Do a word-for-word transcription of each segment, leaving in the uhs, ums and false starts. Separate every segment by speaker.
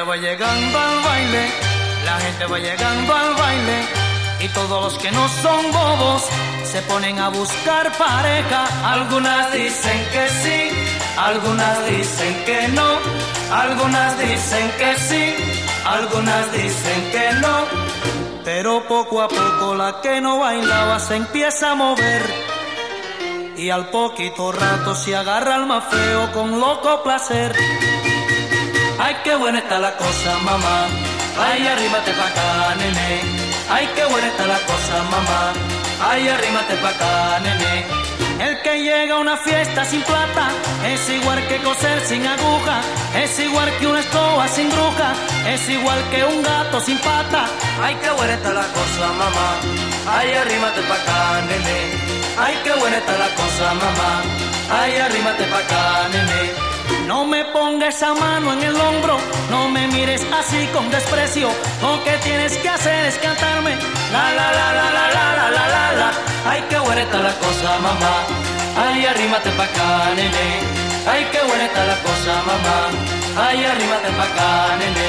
Speaker 1: va llegando al baile, la gente va llegando al baile, y todos los que no son bobos se ponen a buscar pareja. Algunas dicen que sí, algunas dicen que no, algunas dicen que sí, algunas dicen que no, pero poco a poco la que no bailaba se empieza a mover, y al poquito rato se agarra al más feo con loco placer. Ay, qué buena está la cosa, mamá, ay, arrímate pa' acá, nene. Ay, qué buena está la cosa, mamá, ay, arrímate pa' acá, nene. El que llega a una fiesta sin plata es igual que coser sin aguja, es igual que una escoba sin bruja, es igual que un gato sin pata. Ay, qué buena está la cosa, mamá, ay, arrímate pa' acá, nene. Ay, qué buena está la cosa, mamá, ay, arrímate pa' acá, nene. No me pongas esa mano en el hombro, no me mires así con desprecio. Lo que tienes que hacer es cantarme la la la la la la la la la la. Ay, qué buena está la cosa, mamá, ay, arrímate pa' acá, nene. Ay, qué buena está la cosa, mamá, ay, arrímate pa' acá, nene.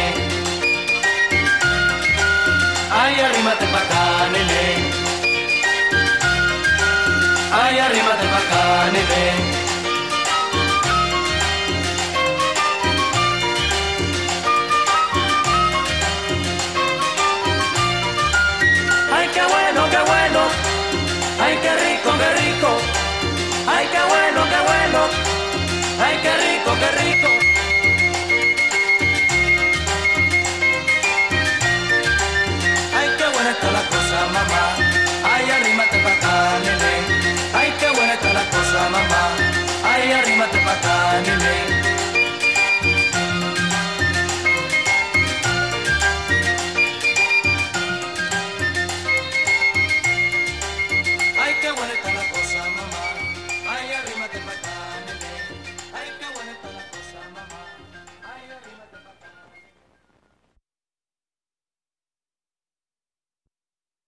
Speaker 1: Ay, arrímate pa' acá, nene. Ay, arrímate pa' acá, nene. Ay, qué bueno, qué bueno, ay, qué rico, qué rico, ay, qué bueno, qué bueno, ay, qué rico, qué rico. Ay, qué buena está la cosa, mamá, ay, arrímate pa' acá, nene. Ay, qué buena está la cosa, mamá, ay, arrímate pa' acá, nene.